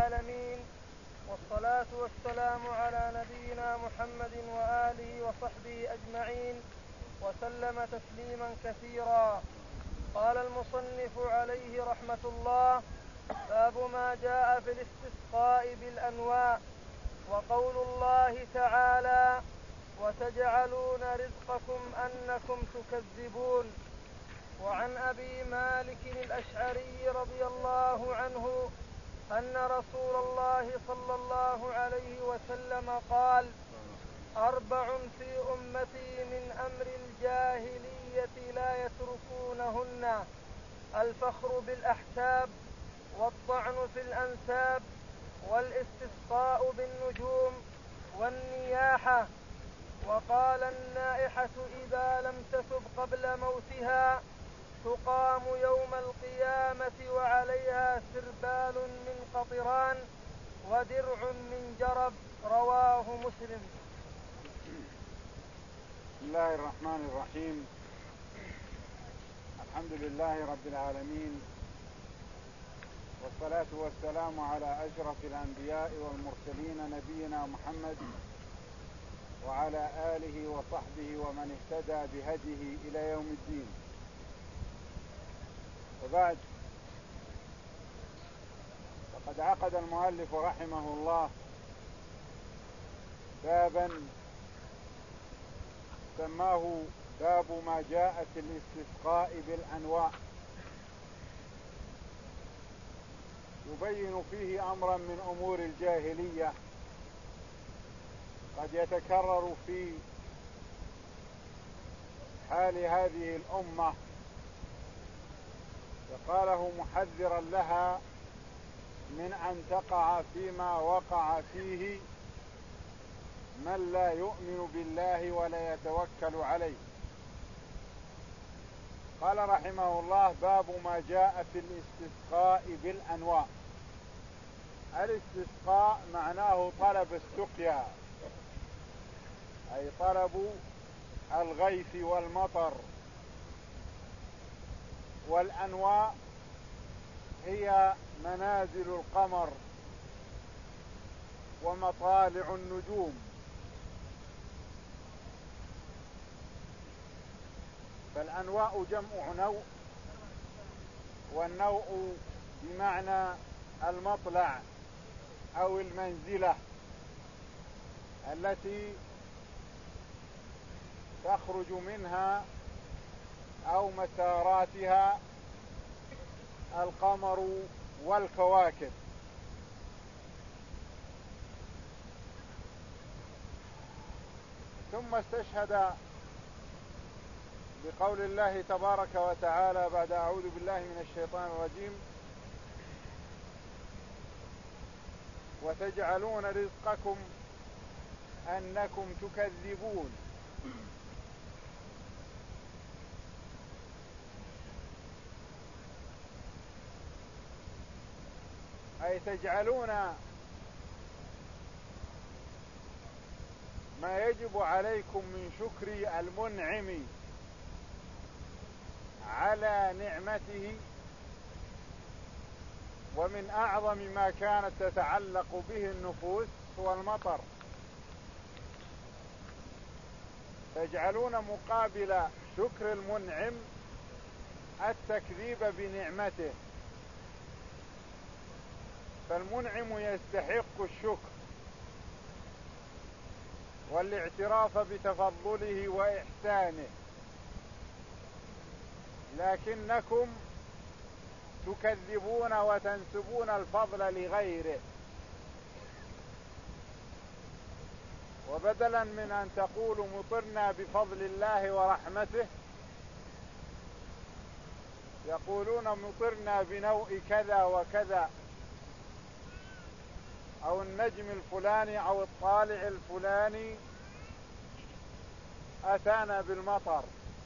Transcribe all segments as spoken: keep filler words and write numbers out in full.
العالمين، والصلاة والسلام على نبينا محمد وآله وصحبه أجمعين، وسلم تسليما كثيرا. قال المصنف عليه رحمة الله: باب ما جاء في الاستسقاء بالأنواع. وقول الله تعالى: وتجعلون رزقكم أنكم تكذبون. وعن أبي مالك الأشعري رضي الله عنه أن رسول الله صلى الله عليه وسلم قال: أربع في أمتي من أمر الجاهلية لا يتركونهن: الفخر بالأحساب، والطعن في الأنساب، والاستسقاء بالنجوم، والنياحة. وقال: النائحة إذا لم تتب قبل موتها تقام يوم القيامة وعليها سربال من قطران ودرع من جرب. رواه مسلم. بسم الله الرحمن الرحيم. الحمد لله رب العالمين، والصلاة والسلام على أشرف الأنبياء والمرسلين نبينا محمد وعلى آله وصحبه ومن اهتدى بهديه إلى يوم الدين. وبعد، فقد عقد المؤلف رحمه الله بابا سماه باب ما جاء في الاستسقاء بالأنواع، يبين فيه أمرا من أمور الجاهلية قد يتكرر في حال هذه الأمة، فقاله محذرا لها من أن تقع فيما وقع فيه من لا يؤمن بالله ولا يتوكل عليه. قال رحمه الله: باب ما جاء في الاستسقاء بالأنواع. الاستسقاء معناه طلب السقيا، أي طلب الغيث والمطر. والأنواع هي منازل القمر ومطالع النجوم. فالأنواع جمع نوء، والنوء بمعنى المطلع أو المنزلة التي تخرج منها أو مساراتها القمر والكواكب. ثم استشهد بقول الله تبارك وتعالى بعد أعوذ بالله من الشيطان الرجيم: وتجعلون رزقكم أنكم تكذبون. أي تجعلون ما يجب عليكم من شكر المنعم على نعمته. ومن أعظم ما كانت تتعلق به النفوس هو المطر. تجعلون مقابل شكر المنعم التكذيب بنعمته، فالمنعم يستحق الشكر والاعتراف بتفضله وإحسانه، لكنكم تكذبون وتنسبون الفضل لغيره. وبدلا من أن تقولوا مطرنا بفضل الله ورحمته، يقولون مطرنا بنوء كذا وكذا، أو النجم الفلاني أو الطالع الفلاني أتانا بالمطر.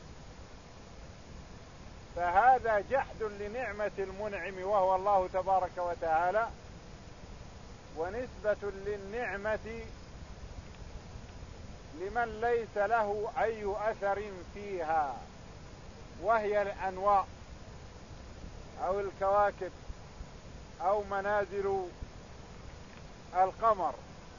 فهذا جحد لنعمة المنعم وهو الله تبارك وتعالى، ونسبة للنعمة لمن ليس له أي أثر فيها، وهي الأنواع أو الكواكب أو منازل القمر.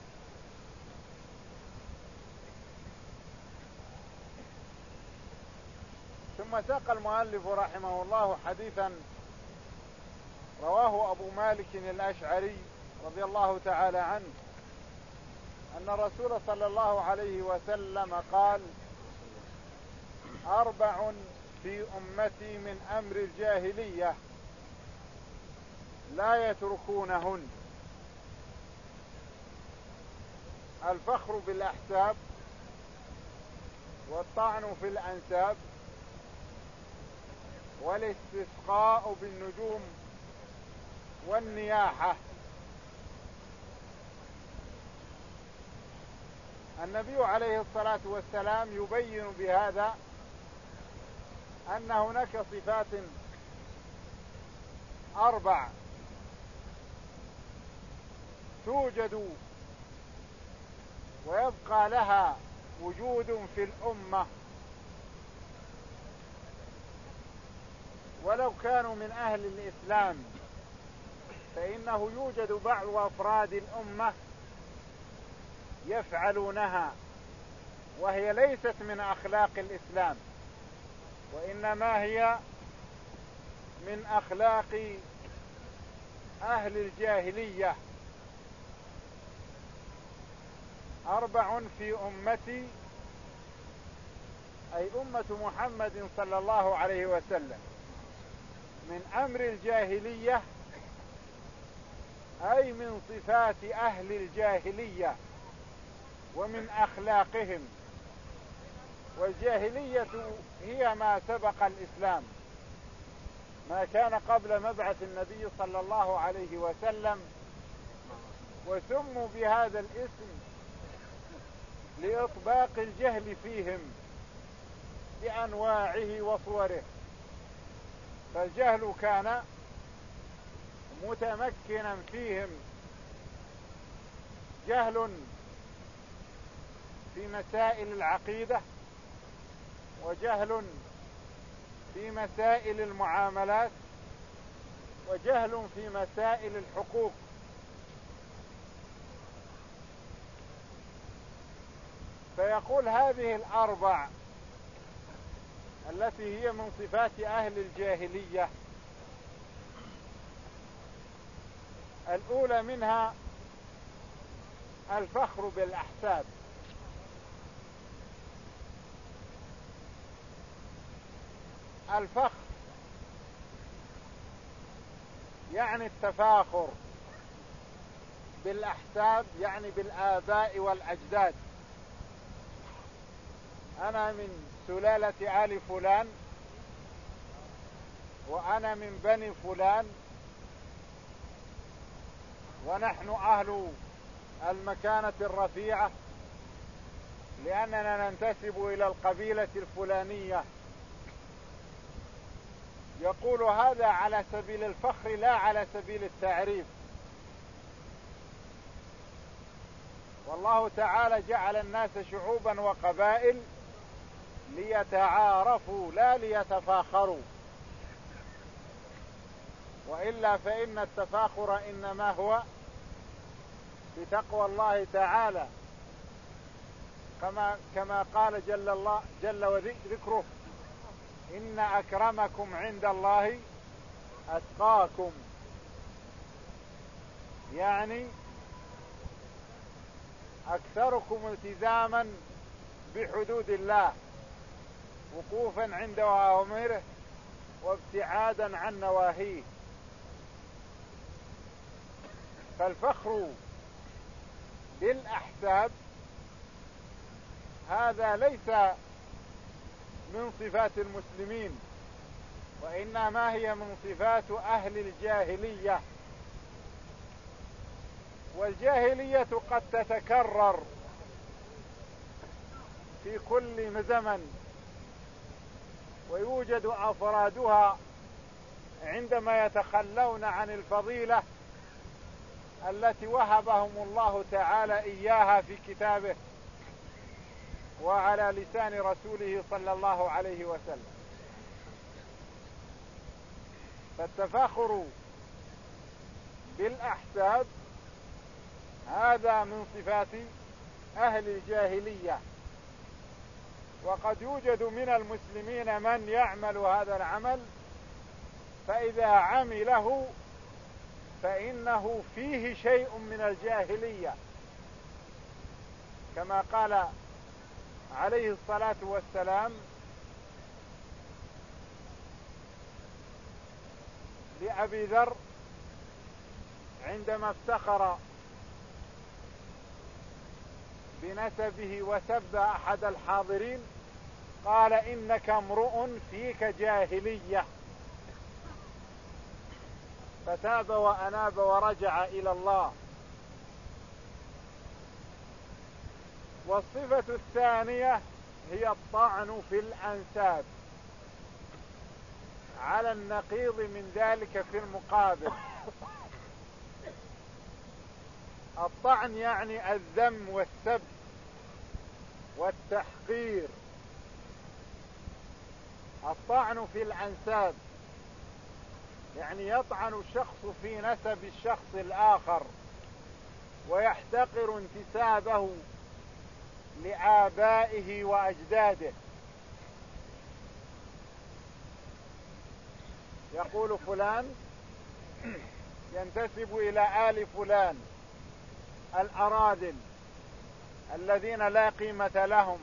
ثم ساق المؤلف رحمه الله حديثا رواه أبو مالك الأشعري رضي الله تعالى عنه أن الرسول صلى الله عليه وسلم قال: أربع في أمتي من أمر الجاهلية لا يتركونهن: الفخر بالأحساب، والطعن في الأنساب، والاستسقاء بالنجوم، والنياحة. النبي عليه الصلاة والسلام يبين بهذا أن هناك صفات أربع توجد ويبقى لها وجود في الأمة ولو كانوا من أهل الإسلام، فإنه يوجد بعض أفراد الأمة يفعلونها، وهي ليست من أخلاق الإسلام، وإنما هي من أخلاق أهل الجاهلية. أربع في أمتي، أي أمة محمد صلى الله عليه وسلم، من أمر الجاهلية، أي من صفات أهل الجاهلية ومن أخلاقهم. والجاهلية هي ما سبق الإسلام، ما كان قبل مبعث النبي صلى الله عليه وسلم، وسموا بهذا الاسم لإطباق الجهل فيهم بأنواعه وصوره. فالجهل كان متمكنا فيهم، جهل في مسائل العقيدة، وجهل في مسائل المعاملات، وجهل في مسائل الحقوق. فيقول هذه الأربع التي هي من صفات أهل الجاهلية: الأولى منها الفخر بالأحساب. الفخر يعني التفاخر بالأحساب، يعني بالآباء والأجداد. أنا من سلالة آل فلان، وأنا من بني فلان، ونحن أهل المكانة الرفيعة لأننا ننتسب إلى القبيلة الفلانية. يقول هذا على سبيل الفخر لا على سبيل التعريف. والله تعالى جعل الناس شعوبا وقبائل ليتعارفوا لا ليتفاخروا، وإلا فإن التفاخر إنما هو بتقوى الله تعالى، كما كما قال جل الله جل وذكره: إن أكرمكم عند الله أتقاكم. يعني أكثركم التزاما بحدود الله، وقوفا عند أوامره، وابتعادا عن نواهيه. فالفخر بالأحساب هذا ليس من صفات المسلمين، وإنما هي من صفات أهل الجاهلية. والجاهلية قد تتكرر في كل زمن، ويوجد أفرادها عندما يتخلون عن الفضيلة التي وهبهم الله تعالى إياها في كتابه وعلى لسان رسوله صلى الله عليه وسلم. فالتفاخر بالأحساب هذا من صفات أهل الجاهلية. وقد يوجد من المسلمين من يعمل هذا العمل، فإذا عمله فإنه فيه شيء من الجاهلية، كما قال عليه الصلاة والسلام لأبي ذر عندما افتخر بنسبه وسب أحد الحاضرين، قال: إنك امرؤ فيك جاهلية. فتاب وأناب ورجع إلى الله. والصفة الثانية هي الطعن في الأنساب، على النقيض من ذلك في المقابل. الطعن يعني الذم والسب والتحقير. الطعن في الأنساب يعني يطعن الشخص في نسب الشخص الآخر ويحتقر انتسابه لآبائه وأجداده. يقول فلان ينتسب إلى آل فلان الأراذل الذين لا قيمة لهم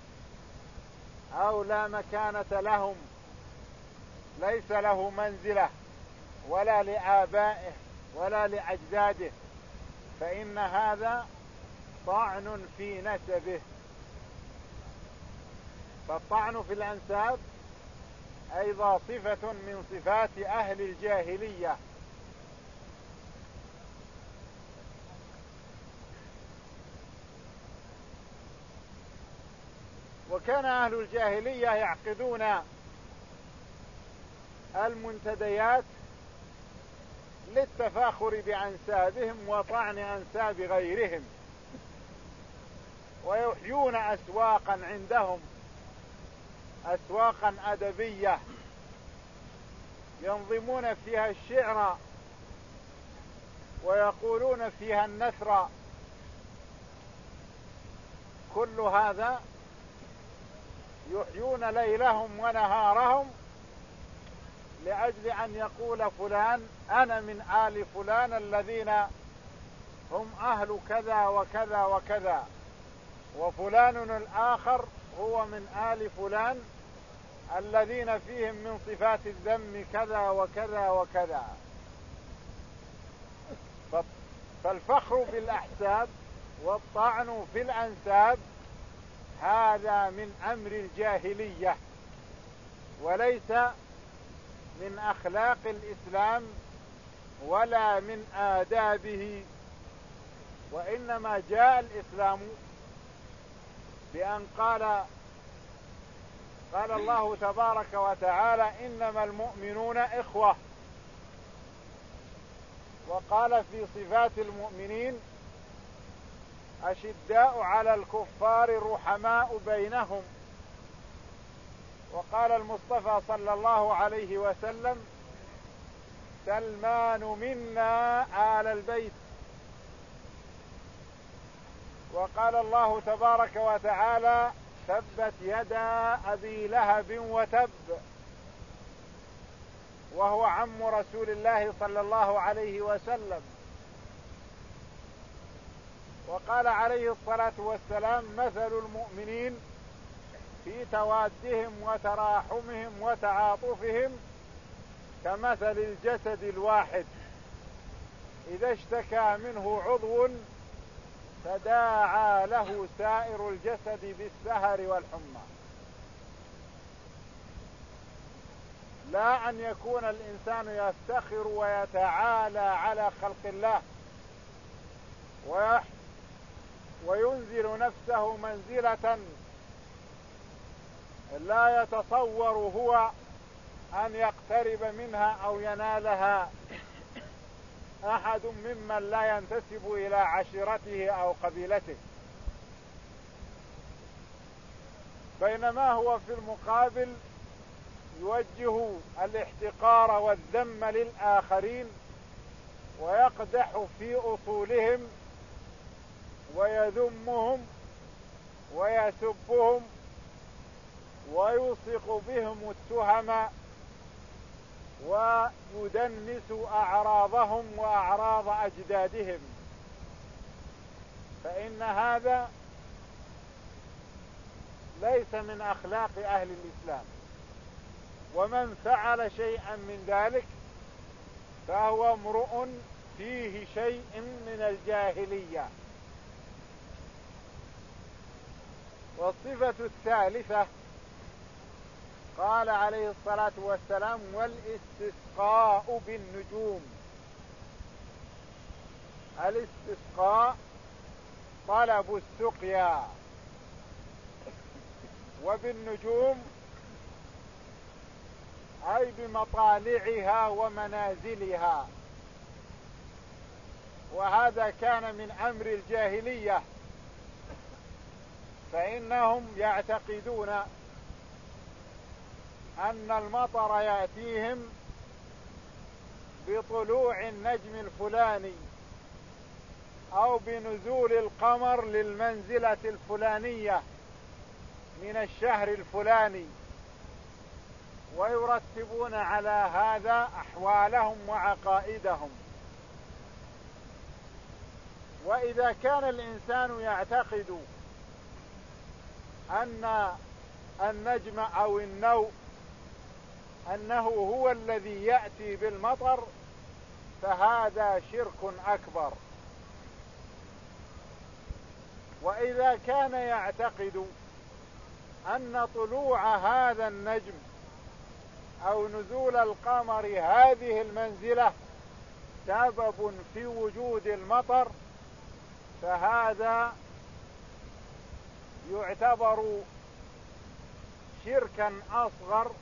أو لا مكانة لهم، ليس له منزلة ولا لآبائه ولا لأجداده، فإن هذا طعن في نسبه. فالطعن في الأنساب أيضا صفة من صفات أهل الجاهلية. وكان أهل الجاهلية يعقدون المنتديات للتفاخر بأنسابهم وطعن أنساب غيرهم، ويحيون أسواقا عندهم، أسواقا أدبية ينظمون فيها الشعر ويقولون فيها النثر. كل هذا يحيون ليلهم ونهارهم لأجل أن يقول فلان: أنا من آل فلان الذين هم أهل كذا وكذا وكذا، وفلان الآخر هو من آل فلان الذين فيهم من صفات الذم كذا وكذا وكذا. فالفخر بالأحساب والطعن في الأنساب هذا من أمر الجاهلية، وليس من أخلاق الإسلام ولا من آدابه. وإنما جاء الإسلام بأن قال قال الله تبارك وتعالى: إنما المؤمنون إخوة. وقال في صفات المؤمنين: أشداء على الكفار رحماء بينهم. وقال المصطفى صلى الله عليه وسلم: سلمان منا آل البيت. وقال الله تبارك وتعالى: تبت يدا أبي لهب وتب، وهو عم رسول الله صلى الله عليه وسلم. وقال عليه الصلاة والسلام: مثل المؤمنين في توادهم وتراحمهم وتعاطفهم كمثل الجسد الواحد إذا اشتكى منه عضو تداعى له سائر الجسد بالسهر والحمى. لا أن يكون الإنسان يفتخر ويتعالى على خلق الله وينزل نفسه منزلة لا يتصور هو أن يقترب منها أو ينالها أحد ممن لا ينتسب إلى عشيرته أو قبيلته، بينما هو في المقابل يوجه الاحتقار والذم للآخرين ويقدح في أصولهم ويذمهم ويسبهم ويلصق بهم التهم ويدنس أعراضهم وأعراض أجدادهم، فإن هذا ليس من أخلاق أهل الإسلام. ومن فعل شيئا من ذلك فهو امرؤ فيه شيء من الجاهلية. والصفة الثالثة قال عليه الصلاة والسلام: والاستسقاء بالنجوم. الاستسقاء طلب السقيا، وبالنجوم أي بمطالعها ومنازلها. وهذا كان من أمر الجاهلية، فإنهم يعتقدون أن المطر يأتيهم بطلوع النجم الفلاني أو بنزول القمر للمنزلة الفلانية من الشهر الفلاني، ويرتبون على هذا أحوالهم وعقائدهم. وإذا كان الإنسان يعتقد أن النجم أو النوء أنه هو الذي يأتي بالمطر فهذا شرك أكبر. وإذا كان يعتقد أن طلوع هذا النجم أو نزول القمر هذه المنزلة سبب في وجود المطر فهذا يعتبر شركا أصغر،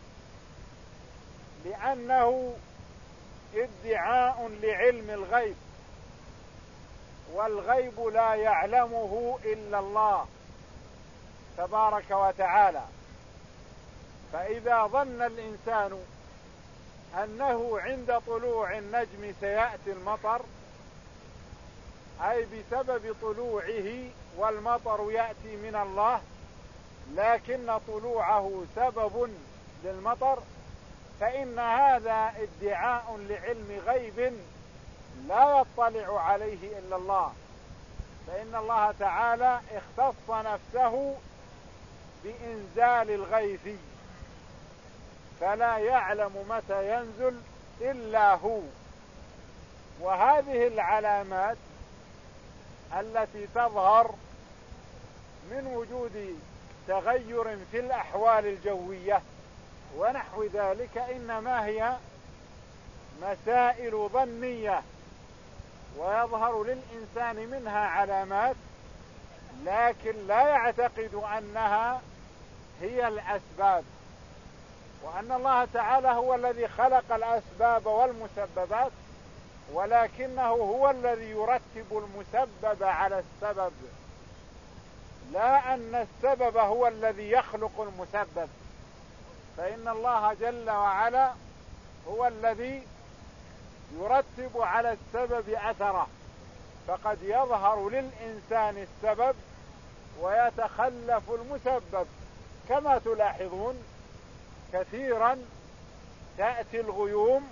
لأنه ادعاء لعلم الغيب، والغيب لا يعلمه إلا الله تبارك وتعالى. فإذا ظن الإنسان أنه عند طلوع النجم سيأتي المطر، أي بسبب طلوعه، والمطر يأتي من الله، لكن طلوعه سبب للمطر، فإن هذا ادعاء لعلم غيب لا يطلع عليه إلا الله، فإن الله تعالى اختص نفسه بإنزال الغيث، فلا يعلم متى ينزل إلا هو. وهذه العلامات التي تظهر من وجود تغير في الأحوال الجوية ونحو ذلك إنما هي مسائل ظنية، ويظهر للإنسان منها علامات لكن لا يعتقد أنها هي الأسباب، وأن الله تعالى هو الذي خلق الأسباب والمسببات، ولكنه هو الذي يرتب المسبب على السبب، لا أن السبب هو الذي يخلق المسبب. فإن الله جل وعلا هو الذي يرتب على السبب أثره، فقد يظهر للإنسان السبب ويتخلف المسبب، كما تلاحظون كثيرا تأتي الغيوم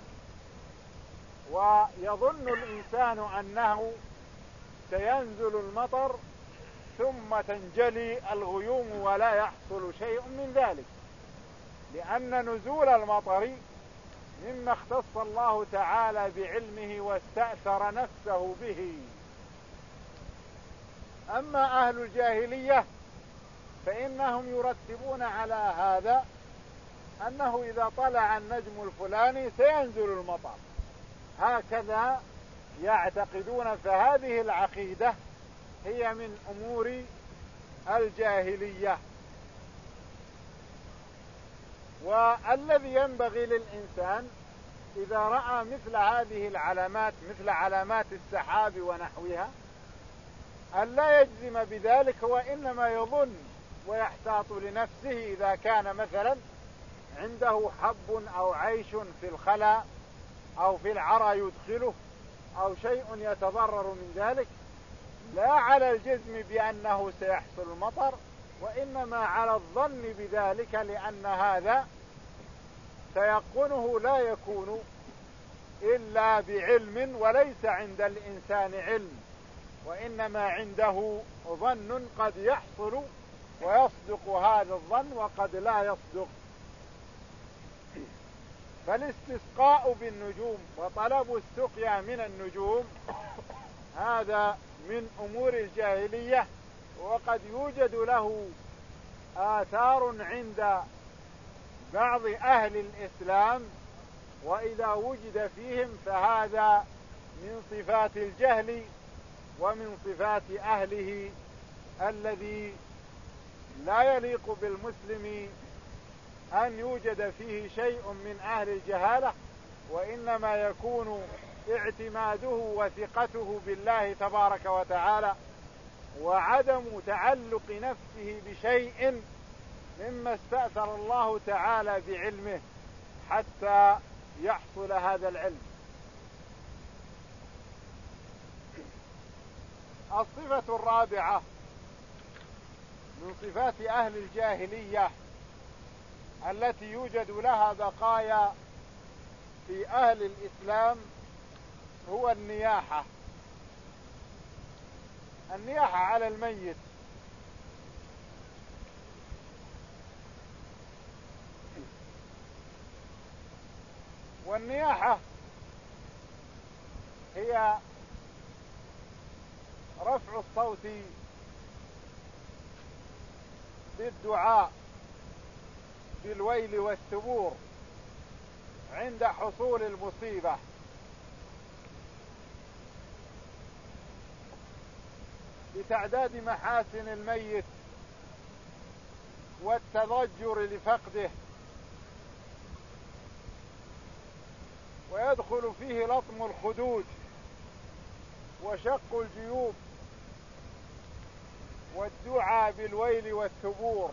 ويظن الإنسان أنه سينزل المطر ثم تنجلي الغيوم ولا يحصل شيء من ذلك، لأن نزول المطر مما اختص الله تعالى بعلمه واستأثر نفسه به. أما أهل الجاهلية فإنهم يرتبون على هذا أنه إذا طلع النجم الفلاني سينزل المطر، هكذا يعتقدون. فهذه العقيدة هي من أمور الجاهلية. والذي ينبغي للإنسان إذا رأى مثل هذه العلامات مثل علامات السحاب ونحوها أن لا يجزم بذلك، وإنما يظن ويحتاط لنفسه إذا كان مثلا عنده حب أو عيش في الخلاء أو في العرى يدخله أو شيء يتضرر من ذلك، لا على الجزم بأنه سيحصل المطر، وإنما على الظن بذلك، لأن هذا تيقنه لا يكون إلا بعلم، وليس عند الإنسان علم، وإنما عنده ظن قد يحصل ويصدق هذا الظن وقد لا يصدق. فالاستسقاء بالنجوم وطلب السقيا من النجوم هذا من أمور الجاهلية، وقد يوجد له آثار عند بعض أهل الإسلام، وإذا وجد فيهم فهذا من صفات الجهل ومن صفات أهله، الذي لا يليق بالمسلم أن يوجد فيه شيء من أهل الجهالة، وإنما يكون اعتماده وثقته بالله تبارك وتعالى، وعدم تعلق نفسه بشيء مما استأثر الله تعالى بعلمه حتى يحصل هذا العلم. الصفة الرابعة من صفات أهل الجاهلية التي يوجد لها بقايا في أهل الإسلام هو النياحة. النياحة على الميت. والنياحة هي رفع الصوت بالدعاء بالويل والثبور عند حصول المصيبة، بتعداد محاسن الميت والتضجر لفقده، ويدخل فيه لطم الخدود وشق الجيوب والدعاء بالويل والثبور.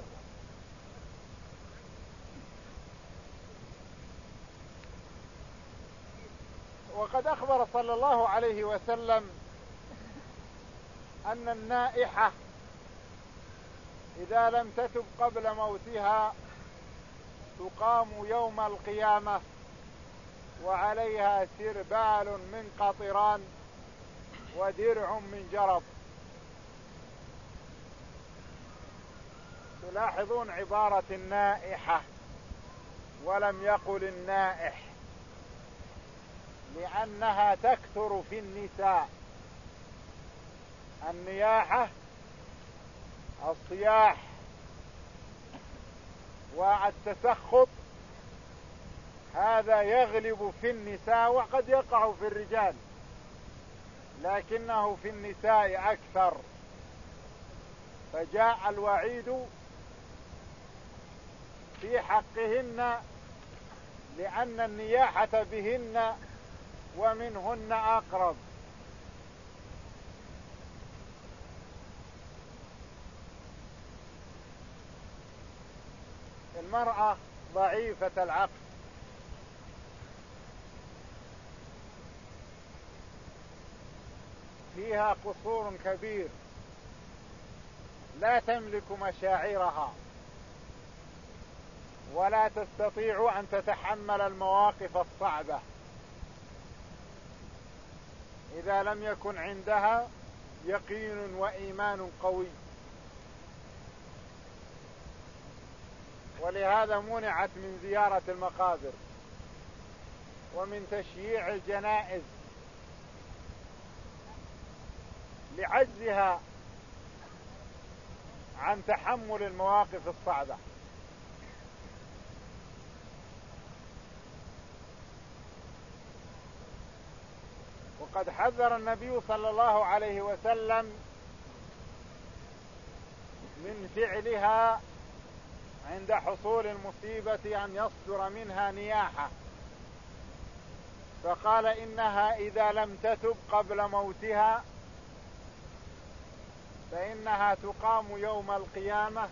وقد أخبر صلى الله عليه وسلم أن النائحة إذا لم تتب قبل موتها تقام يوم القيامة وعليها سربال من قطران ودرع من جرب. تلاحظون عبارة النائحة ولم يقل النائح، لأنها تكثر في النساء. النياحة الصياح والتسخط هذا يغلب في النساء، وقد يقع في الرجال، لكنه في النساء أكثر، فجاء الوعيد في حقهن لأن النياحة بهن ومنهن أقرب. المرأة ضعيفة العقل، فيها قصور كبير، لا تملك مشاعرها ولا تستطيع أن تتحمل المواقف الصعبة إذا لم يكن عندها يقين وإيمان قوي، ولهذا منعت من زيارة المقابر ومن تشييع الجنائز لعجزها عن تحمل المواقف الصعبة. وقد حذر النبي صلى الله عليه وسلم من فعلها عند حصول المصيبة أن يصدر منها نياحة، فقال إنها إذا لم تتب قبل موتها فإنها تقام يوم القيامة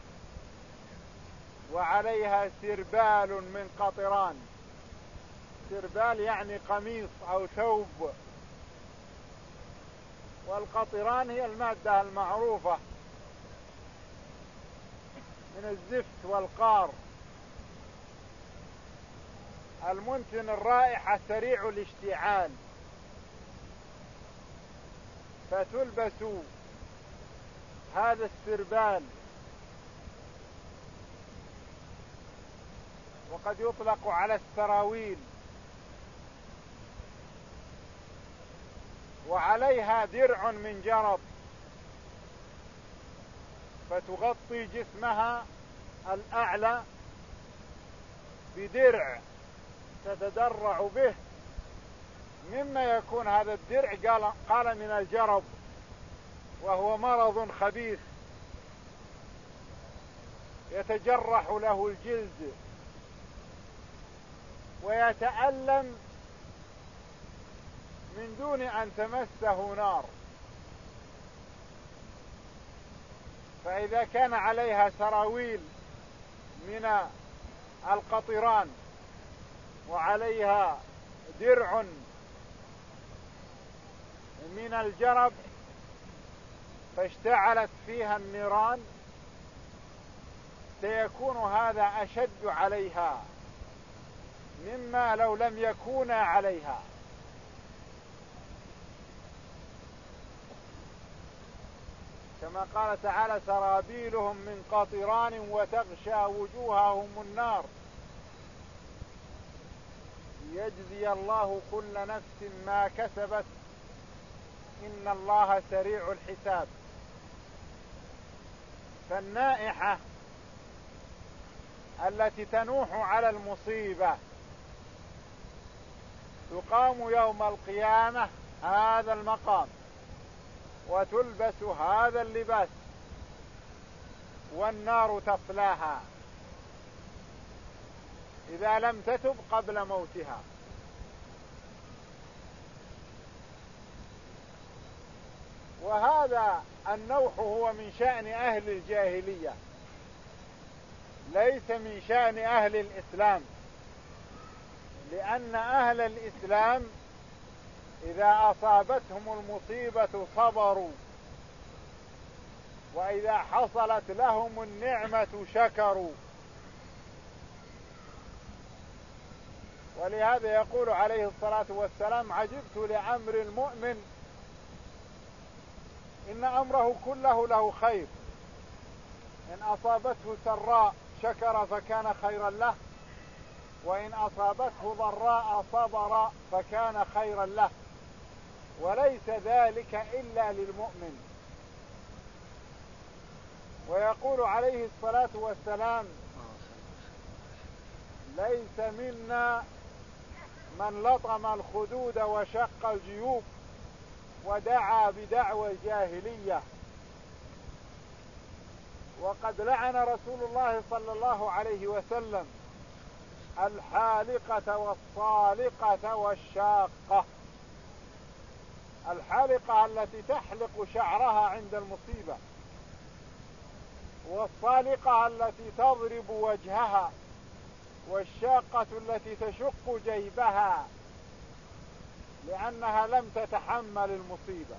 وعليها سربال من قطران. سربال يعني قميص أو ثوب والقطران هي المادة المعروفة من الزفت والقار المنتن الرائحة سريع الاشتعال، فتلبس هذا السربال، وقد يطلق على السراويل، وعليها درع من جرب فتغطي جسمها الأعلى بدرع تتدرع به، مما يكون هذا الدرع قال, قال من الجرب، وهو مرض خبيث يتجرح له الجلد ويتألم من دون أن تمسه نار. فإذا كان عليها سراويل من القطران وعليها درع من الجرب فاشتعلت فيها النيران، سيكون هذا أشد عليها مما لو لم يكونا عليها. كما قال تعالى: سرابيلهم من قطران وتغشى وجوههم النار ليجزي الله كل نفس ما كسبت إن الله سريع الحساب. فالنائحة التي تنوح على المصيبة تقام يوم القيامة هذا المقام وتلبس هذا اللباس والنار تصلاها إذا لم تتب قبل موتها. وهذا النوح هو من شأن أهل الجاهلية، ليس من شأن أهل الإسلام، لأن أهل الإسلام إذا أصابتهم المصيبة صبروا، وإذا حصلت لهم النعمة شكروا. ولهذا يقول عليه الصلاة والسلام: عجبت لأمر المؤمن إن أمره كله له خير، إن أصابته سراء شكر فكان خيرا له، وإن أصابته ضراء صبر فكان خيرا له، وليس ذلك إلا للمؤمن. ويقول عليه الصلاة والسلام: ليس منا من لطم الخدود وشق الجيوب ودعا بدعوى الجاهلية. وقد لعن رسول الله صلى الله عليه وسلم الحالقة والصالقة والشاقة. الحالقة التي تحلق شعرها عند المصيبة، والصالقة التي تضرب وجهها، والشاقة التي تشق جيبها لأنها لم تتحمل المصيبة.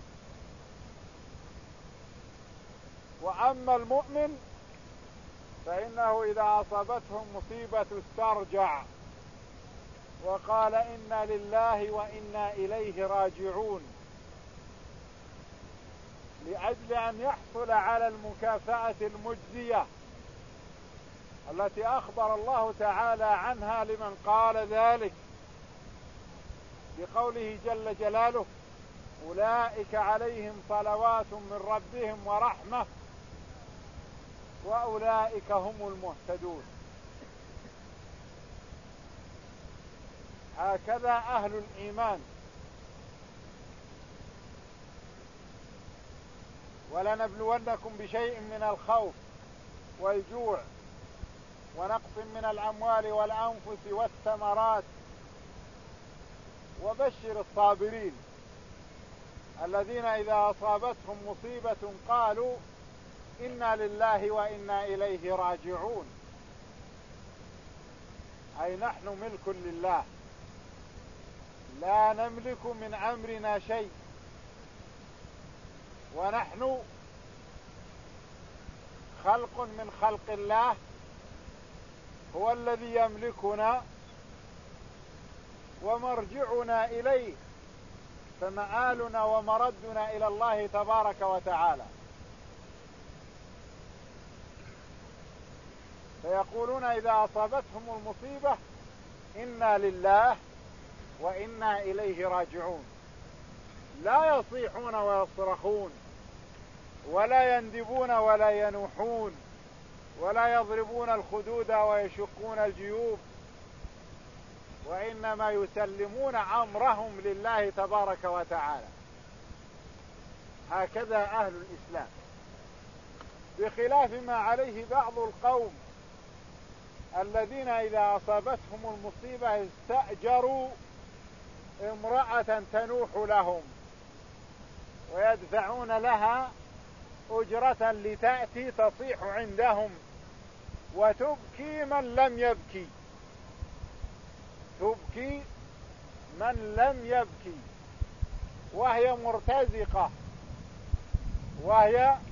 وأما المؤمن فإنه إذا أصابته مصيبة استرجع وقال: إنا لله وإنا إليه راجعون، لأجل أن يحصل على المكافأة المجزية التي أخبر الله تعالى عنها لمن قال ذلك بقوله جل جلاله: أولئك عليهم صلوات من ربهم ورحمة وأولئك هم المهتدون. هكذا أهل الإيمان. ولنبلونكم بشيء من الخوف والجوع ونقص من الأموال والأنفس والثمرات وبشر الصابرين الذين إذا أصابتهم مصيبة قالوا: إنا لله وإنا إليه راجعون، أي نحن ملك لله لا نملك من أمرنا شيء، ونحن خلق من خلق الله، هو الذي يملكنا ومرجعنا إليه، فمآلنا ومردنا إلى الله تبارك وتعالى. فيقولون إذا أصابتهم المصيبة إنا لله وإنا إليه راجعون، لا يصيحون ويصرخون ولا يندبون ولا ينوحون ولا يضربون الخدود ويشقون الجيوب، وإنما يسلمون أمرهم لله تبارك وتعالى. هكذا أهل الإسلام، بخلاف ما عليه بعض القوم الذين إذا أصابتهم المصيبة استأجروا امرأة تنوح لهم ويدفعون لها أجرة لتأتي تصيح عندهم وتبكي من لم يبكي، تبكي من لم يبكي، وهي مرتزقة، وهي